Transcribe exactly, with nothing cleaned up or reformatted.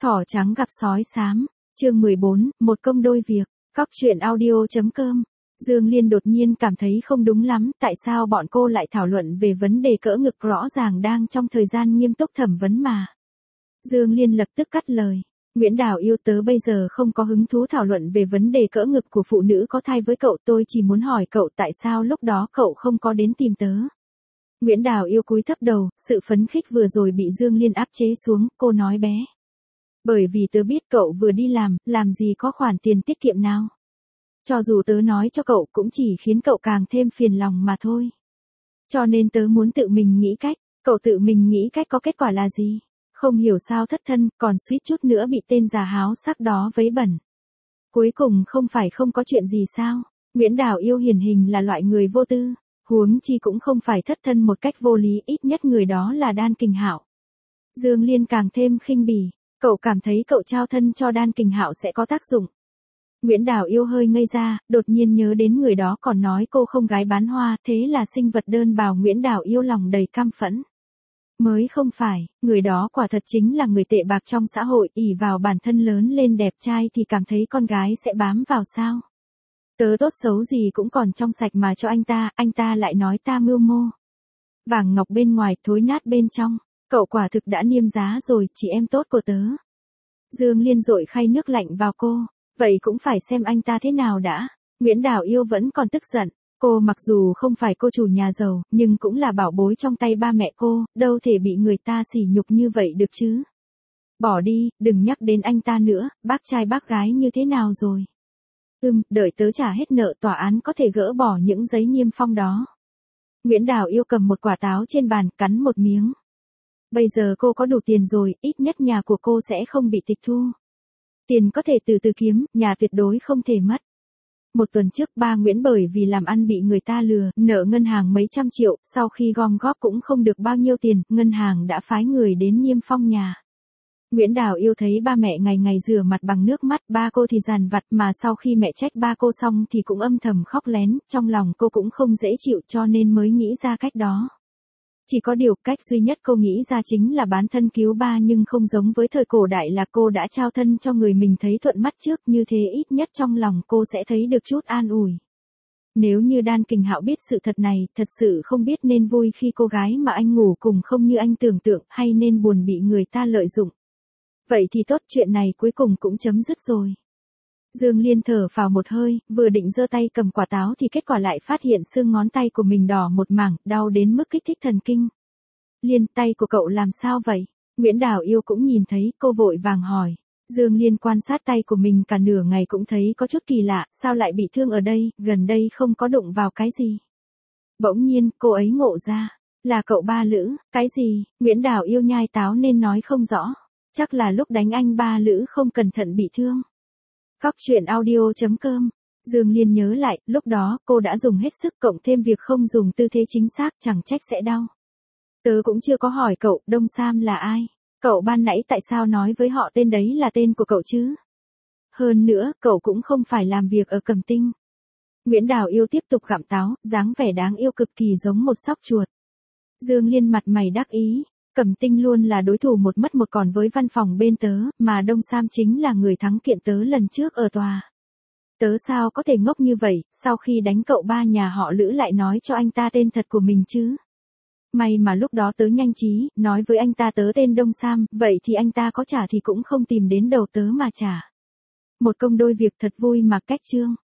Thỏ trắng gặp sói xám, chương mười bốn, một công đôi việc, Cóc truyện audio.com. Dương Liên đột nhiên cảm thấy không đúng lắm, tại sao bọn cô lại thảo luận về vấn đề cỡ ngực rõ ràng đang trong thời gian nghiêm túc thẩm vấn mà. Dương Liên lập tức cắt lời, Nguyễn Đào yêu tớ bây giờ không có hứng thú thảo luận về vấn đề cỡ ngực của phụ nữ có thai với cậu, tôi chỉ muốn hỏi cậu tại sao lúc đó cậu không có đến tìm tớ. Nguyễn Đào yêu cúi thấp đầu, sự phấn khích vừa rồi bị Dương Liên áp chế xuống, cô nói bé. Bởi vì tớ biết cậu vừa đi làm, làm gì có khoản tiền tiết kiệm nào. Cho dù tớ nói cho cậu cũng chỉ khiến cậu càng thêm phiền lòng mà thôi. Cho nên tớ muốn tự mình nghĩ cách, cậu tự mình nghĩ cách có kết quả là gì? Không hiểu sao thất thân, còn suýt chút nữa bị tên già háo sắc đó vấy bẩn. Cuối cùng không phải không có chuyện gì sao? Nguyễn Đào yêu hiển hình là loại người vô tư, huống chi cũng không phải thất thân một cách vô lý, ít nhất người đó là Đan Kình Hạo. Dương Liên càng thêm khinh bỉ, cậu cảm thấy cậu trao thân cho Đan Kình Hạo sẽ có tác dụng. Nguyễn Đào yêu hơi ngây ra, đột nhiên nhớ đến người đó còn nói cô không gái bán hoa, thế là sinh vật đơn bào. Nguyễn Đào yêu lòng đầy căm phẫn. Mới không phải, người đó quả thật chính là người tệ bạc trong xã hội, ỷ vào bản thân lớn lên đẹp trai thì cảm thấy con gái sẽ bám vào sao. Tớ tốt xấu gì cũng còn trong sạch mà cho anh ta, anh ta lại nói ta mưu mô. Vàng ngọc bên ngoài, thối nát bên trong, cậu quả thực đã niêm giá rồi, chị em tốt của tớ. Dương Liên dội khay nước lạnh vào cô, vậy cũng phải xem anh ta thế nào đã. Nguyễn Đào yêu vẫn còn tức giận, cô mặc dù không phải cô chủ nhà giàu, nhưng cũng là bảo bối trong tay ba mẹ cô, đâu thể bị người ta sỉ nhục như vậy được chứ. Bỏ đi, đừng nhắc đến anh ta nữa, bác trai bác gái như thế nào rồi. Ừm, đợi tớ trả hết nợ tòa án có thể gỡ bỏ những giấy niêm phong đó. Nguyễn Đào yêu cầm một quả táo trên bàn, cắn một miếng. Bây giờ cô có đủ tiền rồi, ít nhất nhà của cô sẽ không bị tịch thu. Tiền có thể từ từ kiếm, nhà tuyệt đối không thể mất. Một tuần trước ba Nguyễn bởi vì làm ăn bị người ta lừa, nợ ngân hàng mấy trăm triệu, sau khi gom góp cũng không được bao nhiêu tiền, ngân hàng đã phái người đến niêm phong nhà. Nguyễn Đào yêu thấy ba mẹ ngày ngày rửa mặt bằng nước mắt, ba cô thì dằn vặt, mà sau khi mẹ trách ba cô xong thì cũng âm thầm khóc lén, trong lòng cô cũng không dễ chịu cho nên mới nghĩ ra cách đó. Chỉ có điều cách duy nhất cô nghĩ ra chính là bán thân cứu ba, nhưng không giống với thời cổ đại là cô đã trao thân cho người mình thấy thuận mắt trước, như thế ít nhất trong lòng cô sẽ thấy được chút an ủi. Nếu như Đan Kình Hạo biết sự thật này, thật sự không biết nên vui khi cô gái mà anh ngủ cùng không như anh tưởng tượng, hay nên buồn bị người ta lợi dụng. Vậy thì tốt, chuyện này cuối cùng cũng chấm dứt rồi. Dương Liên thở phào một hơi, vừa định giơ tay cầm quả táo thì kết quả lại phát hiện xương ngón tay của mình đỏ một mảng, đau đến mức kích thích thần kinh. Liên, tay của cậu làm sao vậy? Nguyễn Đào yêu cũng nhìn thấy, cô vội vàng hỏi. Dương Liên quan sát tay của mình cả nửa ngày cũng thấy có chút kỳ lạ, sao lại bị thương ở đây, gần đây không có đụng vào cái gì. Bỗng nhiên, cô ấy ngộ ra, là cậu Ba Lữ, cái gì? Nguyễn Đào yêu nhai táo nên nói không rõ. Chắc là lúc đánh anh Ba Lữ không cẩn thận bị thương. Cóc truyện audio.com. Dương Liên nhớ lại, lúc đó cô đã dùng hết sức, cộng thêm việc không dùng tư thế chính xác, chẳng trách sẽ đau. Tớ cũng chưa có hỏi cậu, Đông Sam là ai? Cậu ban nãy tại sao nói với họ tên đấy là tên của cậu chứ? Hơn nữa, cậu cũng không phải làm việc ở Cẩm Tinh. Nguyễn Đào yêu tiếp tục gặm táo, dáng vẻ đáng yêu cực kỳ giống một sóc chuột. Dương Liên mặt mày đắc ý. Cẩm Tinh luôn là đối thủ một mất một còn với văn phòng bên tớ, mà Đông Sam chính là người thắng kiện tớ lần trước ở tòa. Tớ sao có thể ngốc như vậy, sau khi đánh cậu ba nhà họ Lữ lại nói cho anh ta tên thật của mình chứ. May mà lúc đó tớ nhanh trí, nói với anh ta tớ tên Đông Sam, vậy thì anh ta có trả thì cũng không tìm đến đầu tớ mà trả. Một công đôi việc thật vui mà, cách chương.